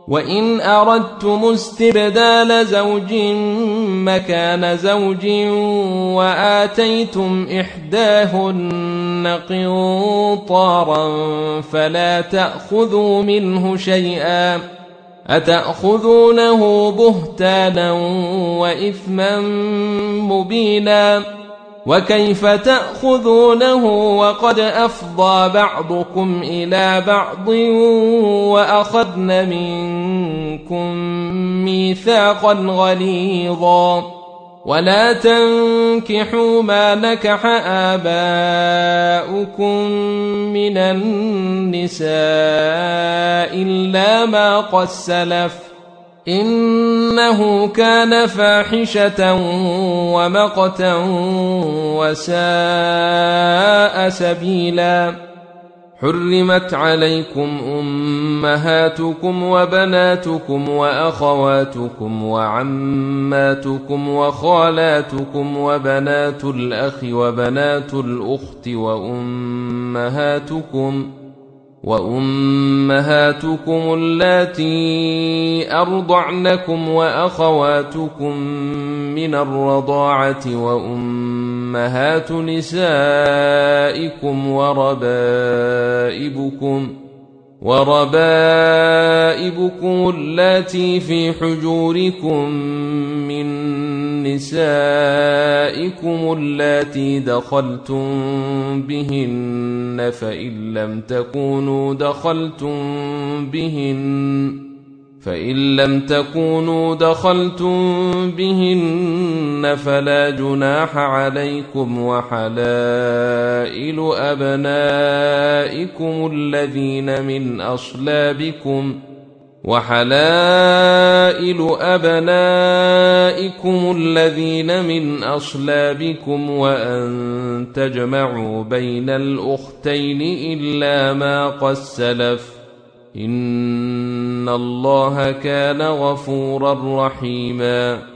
وإن أردتم استبدال زوج مكان زوج وآتيتم إحداهن قنطارا فلا تأخذوا منه شيئا أتأخذونه بهتانا وإثما مبينا وكيف تأخذونه وقد أفضى بعضكم إلى بعض وأخذن منكم ميثاقا غليظا ولا تنكحوا ما نكح آباؤكم من النساء إلا ما قد سلف إنه كان فاحشة ومقتا وساء سبيلا حرمت عليكم أمهاتكم وبناتكم وأخواتكم وعماتكم وخالاتكم وبنات الأخ وبنات الأخت وأمهاتكم اللاتي أرضعنكم وأخواتكم من الرضاعة وأمهات نسائكم وربائبكم اللاتي في حجوركم من نسائكم اللاتي دخلتم بهن فإن لم تكونوا دخلتم بهن فلا جناح عليكم وحلائل أبنائكم الذين من أصلابكم وأن تجمعوا بين الأختين إلا ما قد سلف إن الله كان غفورا رحيما